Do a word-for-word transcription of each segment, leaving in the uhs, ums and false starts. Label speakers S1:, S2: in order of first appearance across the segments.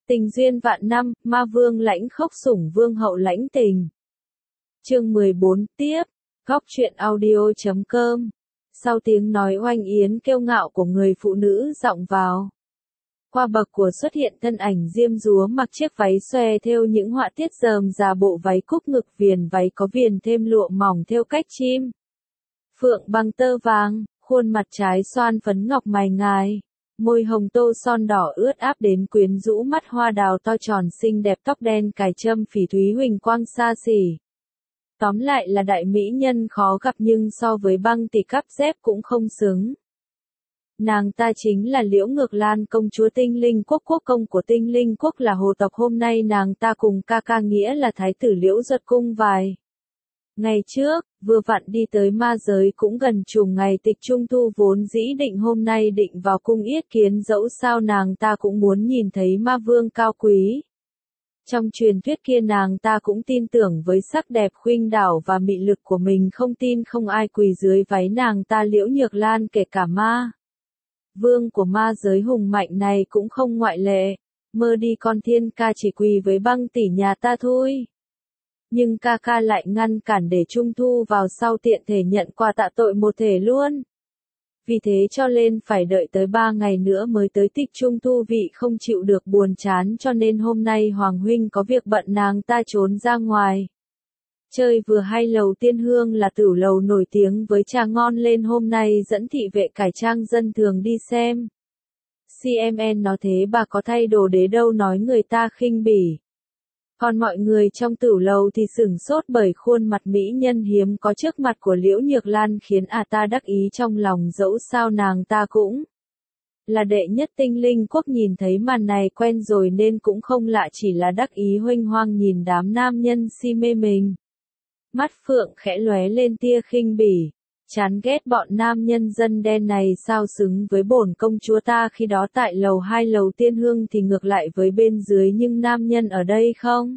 S1: Tình duyên vạn năm, ma vương lãnh khốc sủng vương hậu lãnh tình. Chương mười bốn tiếp, góc truyện audio chấm com. Sau tiếng nói oanh yến kiêu ngạo của người phụ nữ giọng vào. Qua bậc của xuất hiện thân ảnh diêm dúa mặc chiếc váy xòe thêu những họa tiết rờm rà, bộ váy cúc ngực viền váy có viền thêm lụa mỏng thêu cách chim phượng bằng tơ vàng, khuôn mặt trái xoan phấn ngọc mày ngài. Môi hồng tô son đỏ ướt áp đến quyến rũ, mắt hoa đào to tròn xinh đẹp, tóc đen cài châm phỉ thúy huỳnh quang xa xỉ. Tóm lại là đại mỹ nhân khó gặp, nhưng so với băng tỷ cắp dép cũng không xứng. Nàng ta chính là Liễu Ngược Lan, công chúa Tinh Linh Quốc. Quốc công của Tinh Linh Quốc là hồ tộc. Hôm nay nàng ta cùng ca ca nghĩa là thái tử Liễu Duật cung vài ngày trước, vừa vặn đi tới ma giới, cũng gần trùng ngày tịch trung thu, vốn dĩ định hôm nay định vào cung yết kiến, dẫu sao nàng ta cũng muốn nhìn thấy ma vương cao quý. Trong truyền thuyết kia nàng ta cũng tin tưởng với sắc đẹp khuynh đảo và mị lực của mình, không tin không ai quỳ dưới váy nàng ta. Liễu Nhược Lan kể cả ma vương của ma giới hùng mạnh này cũng không ngoại lệ. Mơ đi con thiên ca, chỉ quỳ với băng tỷ nhà ta thôi. Nhưng ca ca lại ngăn cản để trung thu vào sau, tiện thể nhận quà tạ tội một thể luôn. Vì thế cho nên phải đợi tới ba ngày nữa mới tới tịch trung thu, vị không chịu được buồn chán, cho nên hôm nay Hoàng huynh có việc bận, nàng ta trốn ra ngoài chơi vừa hay. Lầu Tiên Hương là tửu lầu nổi tiếng với trà ngon, lên hôm nay dẫn thị vệ cải trang dân thường đi xem. xê em en nói thế bà có thay đồ đế đâu, nói người ta khinh bỉ. Còn mọi người trong tửu lầu thì sửng sốt bởi khuôn mặt mỹ nhân hiếm có trước mặt của Liễu Nhược Lan, khiến à ta đắc ý trong lòng, dẫu sao nàng ta cũng là đệ nhất Tinh Linh Quốc. Nhìn thấy màn này quen rồi nên cũng không lạ, chỉ là đắc ý huênh hoang nhìn đám nam nhân si mê mình. Mắt phượng khẽ lóe lên tia khinh bỉ, chán ghét bọn nam nhân dân đen này sao xứng với bổn công chúa ta. Khi đó tại lầu hai Lầu Tiên Hương thì ngược lại với bên dưới, nhưng nam nhân ở đây không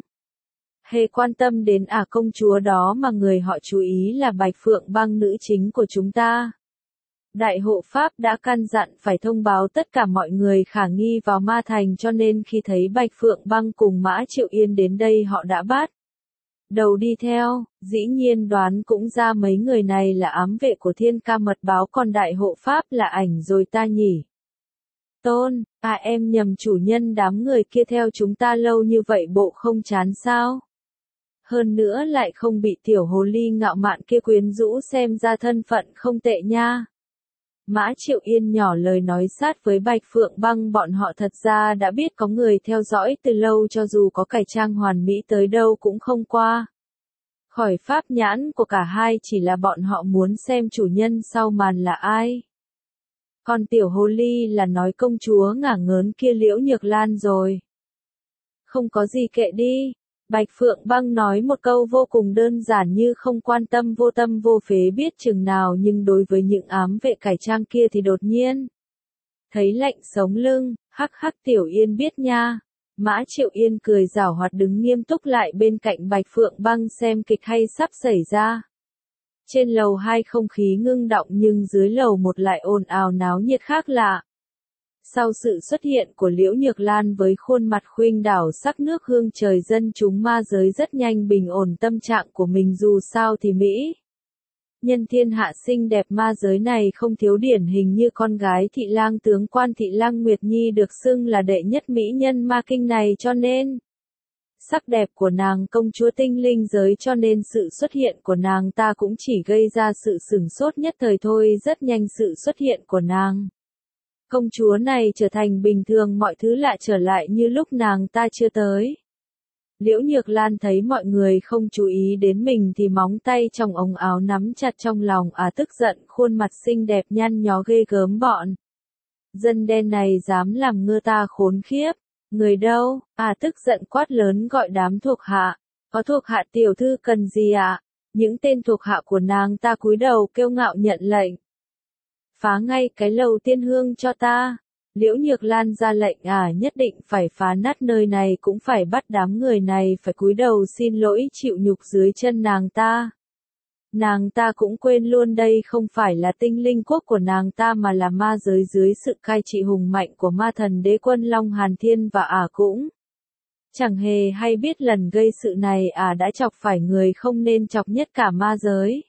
S1: hề quan tâm đến à công chúa đó, mà người họ chú ý là Bạch Phượng Băng, nữ chính của chúng ta. Đại hộ pháp đã căn dặn phải thông báo tất cả mọi người khả nghi vào ma thành, cho nên khi thấy Bạch Phượng Băng cùng Mã Triệu Yên đến đây, họ đã bắt đầu đi theo. Dĩ nhiên đoán cũng ra mấy người này là ám vệ của Thiên Ca mật báo, còn đại hộ pháp là ảnh rồi ta nhỉ. Tôn, à em nhầm chủ nhân, đám người kia theo chúng ta lâu như vậy bộ không chán sao? Hơn nữa lại không bị tiểu hồ ly ngạo mạn kia quyến rũ, xem ra thân phận không tệ nha. Mã Triệu Yên nhỏ lời nói sát với Bạch Phượng Băng, bọn họ thật ra đã biết có người theo dõi từ lâu, cho dù có cải trang hoàn mỹ tới đâu cũng không qua khỏi pháp nhãn của cả hai, chỉ là bọn họ muốn xem chủ nhân sau màn là ai. Còn tiểu hồ ly là nói công chúa ngả ngớn kia Liễu Nhược Lan rồi. Không có gì, kệ đi. Bạch Phượng Băng nói một câu vô cùng đơn giản, như không quan tâm, vô tâm vô phế biết chừng nào, nhưng đối với những ám vệ cải trang kia thì đột nhiên thấy lạnh sống lưng. Hắc hắc, Tiểu Yên biết nha. Mã Triệu Yên cười giảo hoạt đứng nghiêm túc lại bên cạnh Bạch Phượng Băng xem kịch hay sắp xảy ra. Trên lầu hai không khí ngưng động, nhưng dưới lầu một lại ồn ào náo nhiệt khác lạ. Sau sự xuất hiện của Liễu Nhược Lan với khuôn mặt khuynh đảo sắc nước hương trời, dân chúng ma giới rất nhanh bình ổn tâm trạng của mình. Dù sao thì Mỹ nhân thiên hạ xinh đẹp ma giới này không thiếu điển hình như con gái Thị Lang tướng quan Thị Lang Nguyệt Nhi, được xưng là đệ nhất mỹ nhân ma kinh này, cho nên sắc đẹp của nàng công chúa tinh linh giới, cho nên sự xuất hiện của nàng ta cũng chỉ gây ra sự sửng sốt nhất thời thôi. Rất nhanh sự xuất hiện của nàng công chúa này trở thành bình thường, mọi thứ lại trở lại như lúc nàng ta chưa tới. Liễu Nhược Lan thấy mọi người không chú ý đến mình thì móng tay trong ống áo nắm chặt trong lòng, à tức giận, khuôn mặt xinh đẹp nhăn nhó ghê gớm, bọn dân đen này dám làm ngơ ta khốn khiếp. Người đâu? À tức giận quát lớn gọi đám thuộc hạ. Có thuộc hạ tiểu thư cần gì ạ? À? Những tên thuộc hạ của nàng ta cúi đầu kiêu ngạo nhận lệnh. Phá ngay cái Lầu Tiên Hương cho ta. Liễu Nhược Lan ra lệnh, à nhất định phải phá nát nơi này, cũng phải bắt đám người này phải cúi đầu xin lỗi chịu nhục dưới chân nàng ta. Nàng ta cũng quên luôn đây không phải là Tinh Linh Quốc của nàng ta, mà là ma giới dưới sự cai trị hùng mạnh của ma thần đế quân Long Hàn Thiên, và ả à cũng Chẳng hề hay biết lần gây sự này à đã chọc phải người không nên chọc nhất cả ma giới.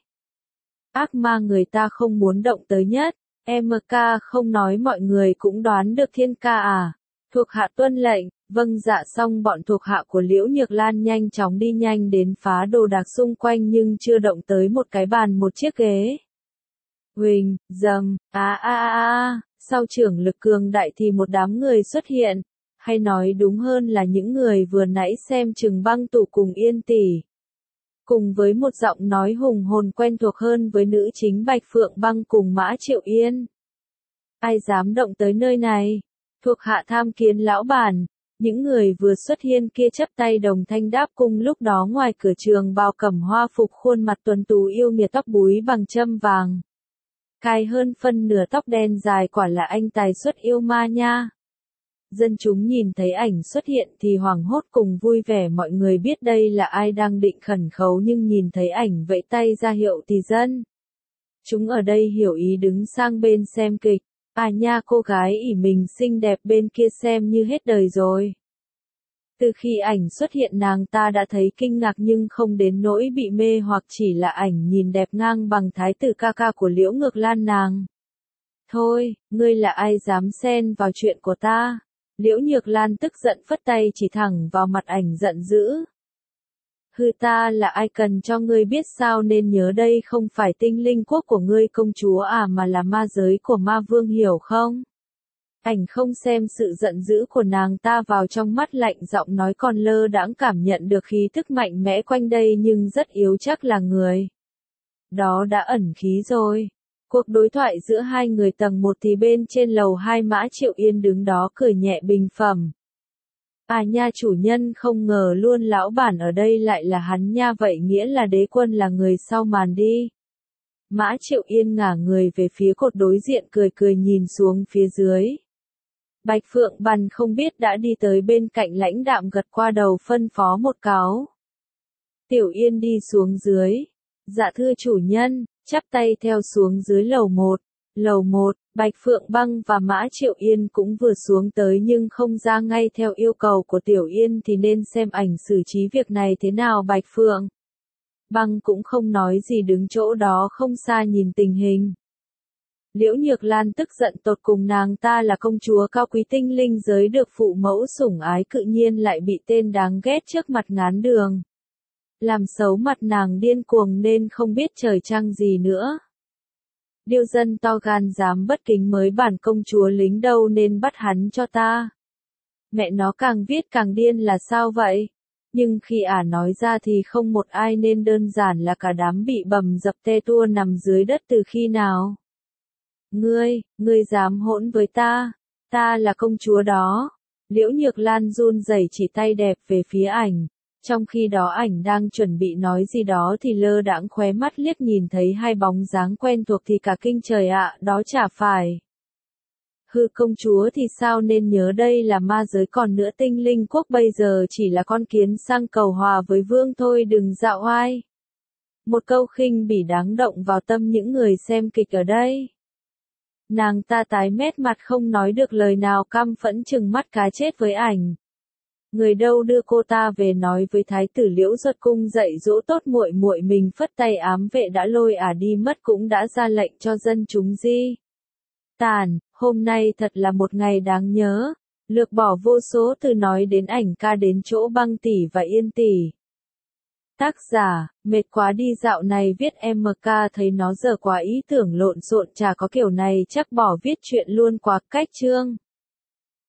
S1: Ác ma người ta không muốn động tới nhất, em ca không nói mọi người cũng đoán được thiên ca à. Thuộc hạ tuân lệnh, vâng dạ xong bọn thuộc hạ của Liễu Nhược Lan nhanh chóng đi nhanh đến phá đồ đạc xung quanh nhưng chưa động tới một cái bàn một chiếc ghế. Huỳnh, dầm, a a a a, sau trưởng lực cường đại thì một đám người xuất hiện, hay nói đúng hơn là những người vừa nãy xem Trừng Băng Tủ cùng Yên Tỷ. Cùng với một giọng nói hùng hồn quen thuộc hơn với nữ chính Bạch Phượng Băng cùng Mã Triệu Yên. Ai dám động tới nơi này? Thuộc hạ tham kiến lão bản. Những người vừa xuất hiện kia chắp tay đồng thanh đáp cùng lúc đó ngoài cửa trường bào cẩm hoa phục khuôn mặt tuấn tú yêu nghiệt tóc búi bằng châm vàng. Cài hơn phân nửa tóc đen dài quả là anh tài xuất yêu ma nha. Dân chúng nhìn thấy ảnh xuất hiện thì hoảng hốt cùng vui vẻ mọi người biết đây là ai đang định khẩn khấu nhưng nhìn thấy ảnh vẫy tay ra hiệu thì dân. Chúng ở đây hiểu ý đứng sang bên xem kịch. À nha cô gái ỷ mình xinh đẹp bên kia xem như hết đời rồi. Từ khi ảnh xuất hiện nàng ta đã thấy kinh ngạc nhưng không đến nỗi bị mê hoặc chỉ là ảnh nhìn đẹp ngang bằng thái tử ca ca của Liễu Ngược Lan nàng. Thôi, ngươi là ai dám xen vào chuyện của ta? Liễu Nhược Lan tức giận phất tay chỉ thẳng vào mặt ảnh giận dữ. Hư ta là ai cần cho ngươi biết sao nên nhớ đây không phải tinh linh quốc của ngươi công chúa à mà là ma giới của ma vương hiểu không? Ảnh không xem sự giận dữ của nàng ta vào trong mắt lạnh giọng nói còn lơ đãng cảm nhận được khí tức mạnh mẽ quanh đây nhưng rất yếu chắc là người. Đó đã ẩn khí rồi. Cuộc đối thoại giữa hai người tầng một thì bên trên lầu hai Mã Triệu Yên đứng đó cười nhẹ bình phẩm. À nha chủ nhân không ngờ luôn lão bản ở đây lại là hắn nha vậy nghĩa là đế quân là người sau màn đi. Mã Triệu Yên ngả người về phía cột đối diện cười cười nhìn xuống phía dưới. Bạch Phượng Bằn không biết đã đi tới bên cạnh lãnh đạm gật qua đầu phân phó một cáo. Tiểu Yên đi xuống dưới. Dạ thưa chủ nhân, chắp tay theo xuống dưới lầu một. Lầu một, Bạch Phượng Băng và Mã Triệu Yên cũng vừa xuống tới nhưng không ra ngay theo yêu cầu của Tiểu Yên thì nên xem ảnh xử trí việc này thế nào Bạch Phượng. Băng cũng không nói gì đứng chỗ đó không xa nhìn tình hình. Liễu Nhược Lan tức giận tột cùng nàng ta là công chúa cao quý tinh linh giới được phụ mẫu sủng ái cự nhiên lại bị tên đáng ghét trước mặt ngán đường. Làm xấu mặt nàng điên cuồng nên không biết trời trăng gì nữa. Điêu dân to gan dám bất kính mới bản công chúa lính đâu nên bắt hắn cho ta. Mẹ nó càng viết càng điên là sao vậy? Nhưng khi ả nói ra thì không một ai nên đơn giản là cả đám bị bầm dập tê tua nằm dưới đất từ khi nào. Ngươi, ngươi dám hỗn với ta, ta là công chúa đó. Liễu Nhược Lan run rẩy chỉ tay đẹp về phía ảnh. Trong khi đó ảnh đang chuẩn bị nói gì đó thì lơ đãng khóe mắt liếc nhìn thấy hai bóng dáng quen thuộc thì cả kinh trời ạ, đó chả phải. Hư công chúa thì sao nên nhớ đây là ma giới còn nữa tinh linh quốc bây giờ chỉ là con kiến sang cầu hòa với vương thôi đừng dạo oai. Một câu khinh bỉ đáng động vào tâm những người xem kịch ở đây. Nàng ta tái mét mặt không nói được lời nào căm phẫn chừng mắt cá chết với ảnh. Người đâu đưa cô ta về nói với thái tử Liễu Duật cung dạy dỗ tốt muội muội mình phất tay ám vệ đã lôi ả đi mất cũng đã ra lệnh cho dân chúng di. Tàn, hôm nay thật là một ngày đáng nhớ. Lược bỏ vô số từ nói đến ảnh ca đến chỗ Băng tỷ và Yên tỷ. Tác giả, mệt quá đi dạo này viết em ca thấy nó giờ quá ý tưởng lộn xộn chả có kiểu này chắc bỏ viết chuyện luôn quá cách chương.